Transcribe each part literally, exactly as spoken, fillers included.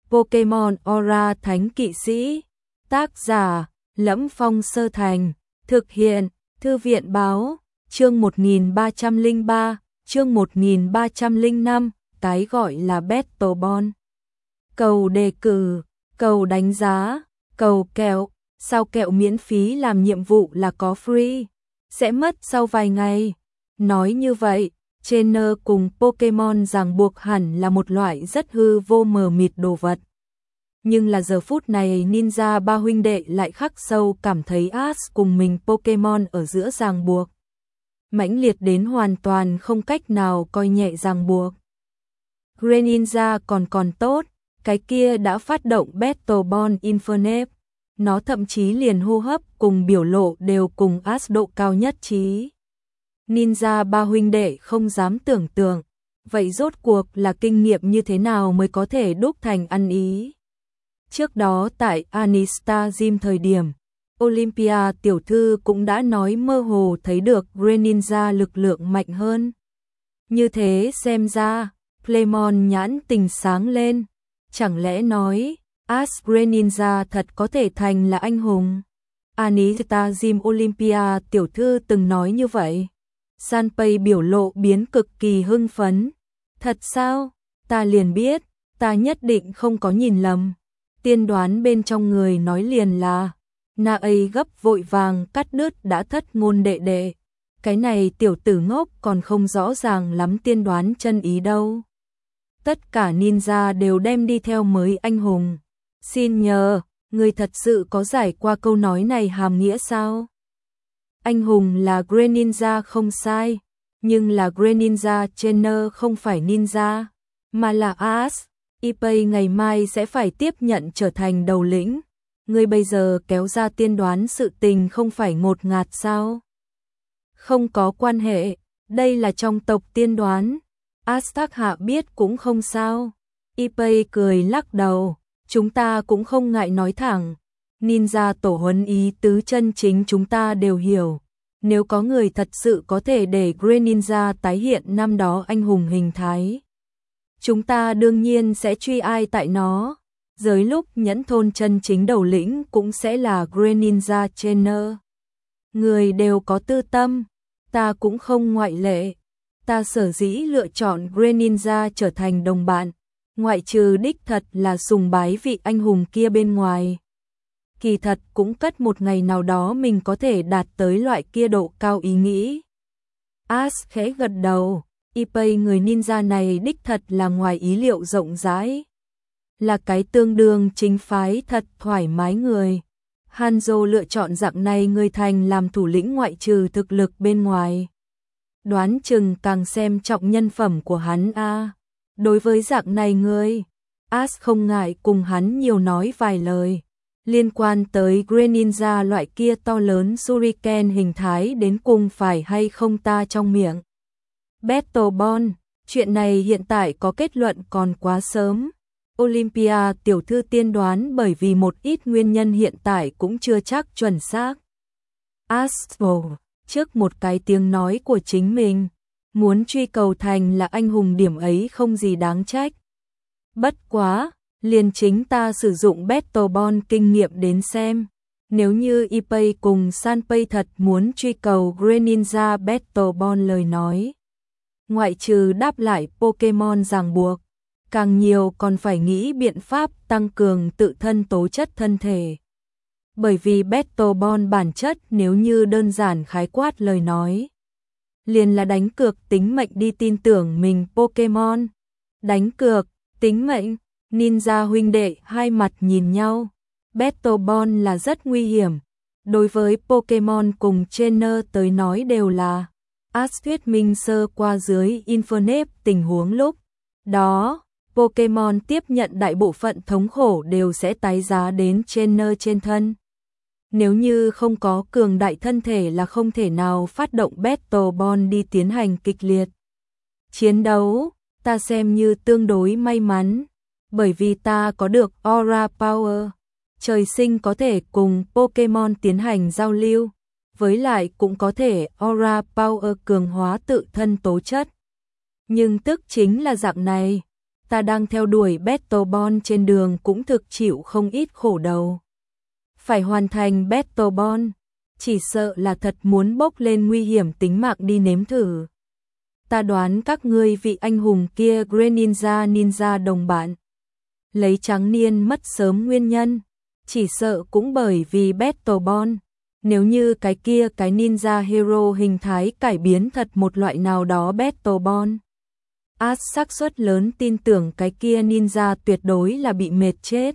Pokemon Aura Thánh Kỵ Sĩ. Tác giả: Lẫm Phong Sơ Thành. Thực hiện: Thư viện báo. Chương một nghìn ba trăm lẻ ba, chương một nghìn ba trăm lẻ năm, cái gọi là Battle Ball. Cầu đề cử, cầu đánh giá, cầu kẹo, sao kẹo miễn phí làm nhiệm vụ là có free, sẽ mất sau vài ngày. Nói như vậy, trainer cùng Pokemon ràng buộc hẳn là một loại rất hư vô mờ mịt đồ vật. Nhưng là giờ phút này Ninja ba huynh đệ lại khắc sâu cảm thấy Ash cùng mình Pokemon ở giữa ràng buộc. Mãnh liệt đến hoàn toàn không cách nào coi nhẹ ràng buộc. Greninja còn còn tốt, cái kia đã phát động Battle Ball Infernape. Nó thậm chí liền hô hấp cùng biểu lộ đều cùng Ash độ cao nhất trí. Ninja ba huynh đệ không dám tưởng tượng, vậy rốt cuộc là kinh nghiệm như thế nào mới có thể đúc thành ăn ý. Trước đó tại Anistar Gym thời điểm, Olympia tiểu thư cũng đã nói mơ hồ thấy được Greninja lực lượng mạnh hơn. Như thế xem ra, Playmon nhãn tình sáng lên, chẳng lẽ nói Ash Greninja thật có thể thành là anh hùng. Anistar Gym Olympia tiểu thư từng nói như vậy. Sanpei biểu lộ biến cực kỳ hưng phấn. Thật sao? Ta liền biết, ta nhất định không có nhìn lầm. Tiên đoán bên trong người nói liền là, Na ấy gấp vội vàng cắt đứt đã thất ngôn đệ đệ. Cái này tiểu tử ngốc còn không rõ ràng lắm tiên đoán chân ý đâu. Tất cả ninja đều đem đi theo mới anh hùng. Xin nhờ, người thật sự có giải qua câu nói này hàm nghĩa sao? Anh hùng là Greninja không sai, nhưng là Greninja trainer không phải ninja, mà là Ash. Ippei ngày mai sẽ phải tiếp nhận trở thành đầu lĩnh. Ngươi bây giờ kéo ra tiên đoán sự tình không phải ngột ngạt sao? Không có quan hệ, đây là trong tộc tiên đoán. Astak hạ biết cũng không sao. Ippei cười lắc đầu, chúng ta cũng không ngại nói thẳng. Ninja tổ huấn ý tứ chân chính chúng ta đều hiểu. Nếu có người thật sự có thể để Greninja tái hiện năm đó anh hùng hình thái, chúng ta đương nhiên sẽ truy ai tại nó. Giới lúc nhẫn thôn chân chính đầu lĩnh cũng sẽ là Greninja trainer. Người đều có tư tâm, ta cũng không ngoại lệ. Ta sở dĩ lựa chọn Greninja trở thành đồng bạn, ngoại trừ đích thật là sùng bái vị anh hùng kia bên ngoài. Kỳ thật cũng cất một ngày nào đó mình có thể đạt tới loại kia độ cao ý nghĩ. Ash khẽ gật đầu, Ippei người ninja này đích thật là ngoài ý liệu rộng rãi. Là cái tương đương chính phái thật thoải mái người. Hanzo lựa chọn dạng này người thành làm thủ lĩnh ngoại trừ thực lực bên ngoài. Đoán chừng càng xem trọng nhân phẩm của hắn a. À. Đối với dạng này người, Ash không ngại cùng hắn nhiều nói vài lời. Liên quan tới Greninja loại kia to lớn Shuriken hình thái đến cùng phải hay không ta trong miệng. Battle Ball, chuyện này hiện tại có kết luận còn quá sớm. Olympia tiểu thư tiên đoán bởi vì một ít nguyên nhân hiện tại cũng chưa chắc chuẩn xác. Astro, trước một cái tiếng nói của chính mình, muốn truy cầu thành là anh hùng điểm ấy không gì đáng trách. Bất quá, liền chính ta sử dụng Battle Ball kinh nghiệm đến xem. Nếu như Ippei cùng Sanpei thật muốn truy cầu Greninja Battle Ball lời nói, ngoại trừ đáp lại Pokemon ràng buộc, càng nhiều còn phải nghĩ biện pháp tăng cường tự thân tố chất thân thể. Bởi vì Battle Ball bản chất nếu như đơn giản khái quát lời nói, liền là đánh cược tính mệnh đi tin tưởng mình Pokemon. Đánh cược, tính mệnh, ninja huynh đệ hai mặt nhìn nhau. Battle Ball là rất nguy hiểm. Đối với Pokemon cùng trainer tới nói đều là Ash thuyết minh sơ qua dưới Infernape tình huống lúc đó, Pokemon tiếp nhận đại bộ phận thống khổ đều sẽ tái giá đến trainer trên thân. Nếu như không có cường đại thân thể là không thể nào phát động Battle Ball đi tiến hành kịch liệt chiến đấu. Ta xem như tương đối may mắn, bởi vì ta có được Aura Power, trời sinh có thể cùng Pokemon tiến hành giao lưu, với lại cũng có thể Aura Power cường hóa tự thân tố chất. Nhưng tức chính là dạng này, ta đang theo đuổi Battlebond trên đường cũng thực chịu không ít khổ đầu. Phải hoàn thành Battlebond, chỉ sợ là thật muốn bốc lên nguy hiểm tính mạng đi nếm thử. Ta đoán các ngươi vị anh hùng kia Greninja ninja đồng bạn. Lấy trắng niên mất sớm nguyên nhân, chỉ sợ cũng bởi vì Battlebond. Nếu như cái kia cái ninja hero hình thái cải biến thật một loại nào đó Battlebond, Ash xác suất lớn tin tưởng cái kia ninja tuyệt đối là bị mệt chết.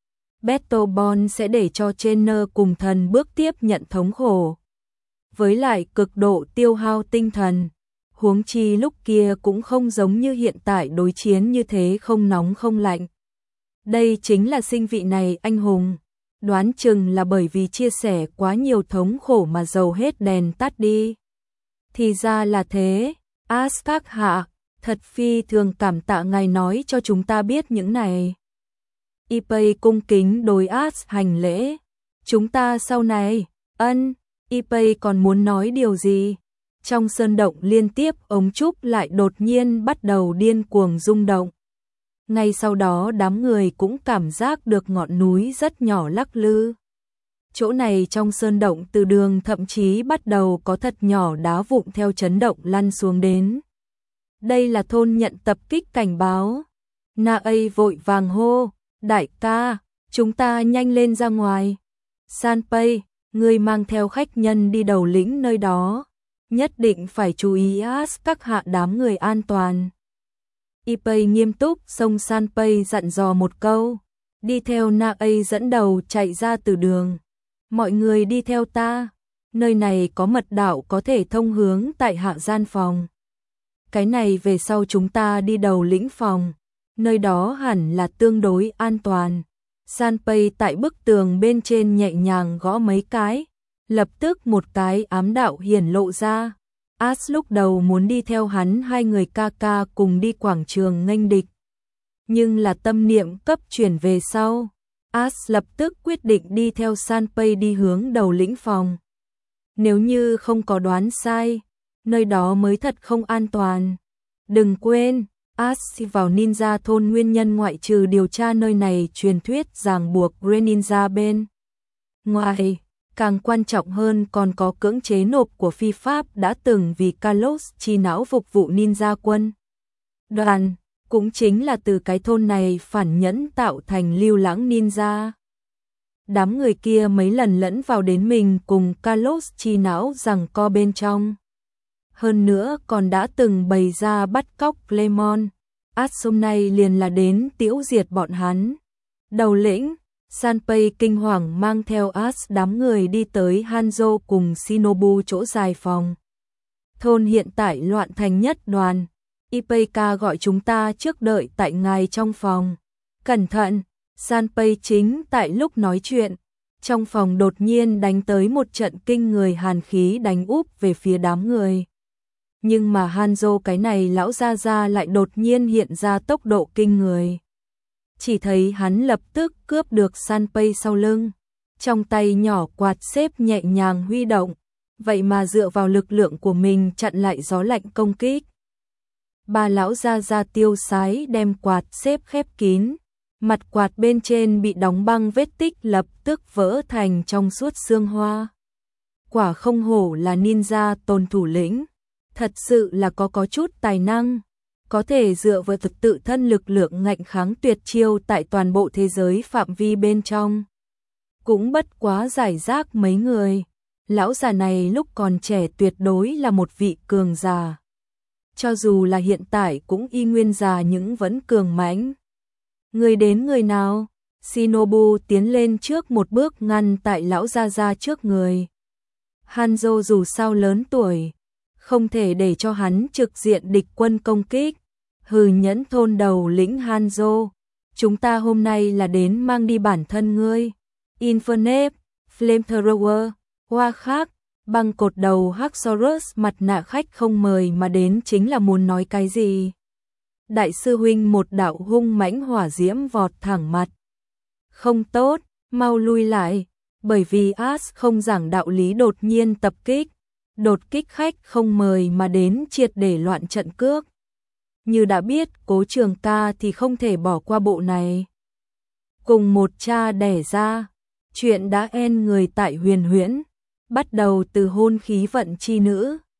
Battlebond sẽ để cho trainer cùng thần bước tiếp nhận thống khổ. Với lại cực độ tiêu hao tinh thần, huống chi lúc kia cũng không giống như hiện tại đối chiến như thế không nóng không lạnh. Đây chính là sinh vị này anh hùng. Đoán chừng là bởi vì chia sẻ quá nhiều thống khổ mà dầu hết đèn tắt đi. Thì ra là thế, Ash các hạ, thật phi thường cảm tạ ngài nói cho chúng ta biết những này. Ipei cung kính đối Ash hành lễ. Chúng ta sau này, ân, Ipei còn muốn nói điều gì? Trong sơn động liên tiếp ống trúc lại đột nhiên bắt đầu điên cuồng rung động. Ngay sau đó đám người cũng cảm giác được ngọn núi rất nhỏ lắc lư. Chỗ này trong sơn động từ đường thậm chí bắt đầu có thật nhỏ đá vụn theo chấn động lăn xuống đến. Đây là thôn nhận tập kích cảnh báo. Na ấy vội vàng hô, đại ca, chúng ta nhanh lên ra ngoài. Sanpei, ngươi mang theo khách nhân đi đầu lĩnh nơi đó. Nhất định phải chú ý Ash các hạ đám người an toàn. Ipei nghiêm túc xông Sanpei dặn dò một câu, đi theo Na ấy dẫn đầu chạy ra từ đường. Mọi người đi theo ta, nơi này có mật đạo có thể thông hướng tại hạ gian phòng. Cái này về sau chúng ta đi đầu lĩnh phòng, nơi đó hẳn là tương đối an toàn. Sanpei tại bức tường bên trên nhẹ nhàng gõ mấy cái, lập tức một cái ám đạo hiển lộ ra. Ash lúc đầu muốn đi theo hắn hai người ca ca cùng đi quảng trường nghênh địch. Nhưng là tâm niệm cấp chuyển về sau. Ash lập tức quyết định đi theo Sanpei đi hướng đầu lĩnh phòng. Nếu như không có đoán sai, nơi đó mới thật không an toàn. Đừng quên, Ash vào ninja thôn nguyên nhân ngoại trừ điều tra nơi này truyền thuyết ràng buộc Greninja bên ngoài. Càng quan trọng hơn còn có cưỡng chế nộp của phi pháp đã từng vì Kalos chi não phục vụ ninja quân. Đoàn, cũng chính là từ cái thôn này phản nhẫn tạo thành lưu lãng ninja. Đám người kia mấy lần lẫn vào đến mình cùng Kalos chi não rằng co bên trong. Hơn nữa còn đã từng bày ra bắt cóc Lemon. Ash hôm nay liền là đến tiễu diệt bọn hắn. Đầu lĩnh Sanpei kinh hoàng mang theo Ash đám người đi tới Hanzo cùng Shinobu chỗ dài phòng. Thôn hiện tại loạn thành nhất đoàn. Ipeika gọi chúng ta trước đợi tại ngài trong phòng. Cẩn thận, Sanpei chính tại lúc nói chuyện. Trong phòng đột nhiên đánh tới một trận kinh người hàn khí đánh úp về phía đám người. Nhưng mà Hanzo cái này lão gia gia lại đột nhiên hiện ra tốc độ kinh người. Chỉ thấy hắn lập tức cướp được Sanpei sau lưng, trong tay nhỏ quạt xếp nhẹ nhàng huy động, vậy mà dựa vào lực lượng của mình chặn lại gió lạnh công kích. Ba lão gia gia tiêu sái đem quạt xếp khép kín, mặt quạt bên trên bị đóng băng vết tích lập tức vỡ thành trong suốt xương hoa. Quả không hổ là ninja tôn thủ lĩnh, thật sự là có có chút tài năng. Có thể dựa vào thực tự thân lực lượng ngạnh kháng tuyệt chiêu tại toàn bộ thế giới phạm vi bên trong. Cũng bất quá giải rác mấy người, lão già này lúc còn trẻ tuyệt đối là một vị cường già. Cho dù là hiện tại cũng y nguyên già những vẫn cường mãnh. Người đến người nào? Shinobu tiến lên trước một bước ngăn tại lão gia gia trước người. Hanzo dù sao lớn tuổi, không thể để cho hắn trực diện địch quân công kích. Hừ, nhẫn thôn đầu lĩnh Hanzo, chúng ta hôm nay là đến mang đi bản thân ngươi. Infernape, Flamethrower, hoa khác, băng cột đầu Haxorus mặt nạ khách không mời mà đến chính là muốn nói cái gì? Đại sư huynh một đạo hung mãnh hỏa diễm vọt thẳng mặt. Không tốt, mau lui lại, bởi vì Ash không giảng đạo lý đột nhiên tập kích. Đột kích khách không mời mà đến triệt để loạn trận cước. như đã biết Cố Trường Ca thì không thể bỏ qua bộ này. Cùng một cha đẻ ra, chuyện đã en người tại Huyền Huyễn, bắt đầu từ hôn khí vận chi nữ,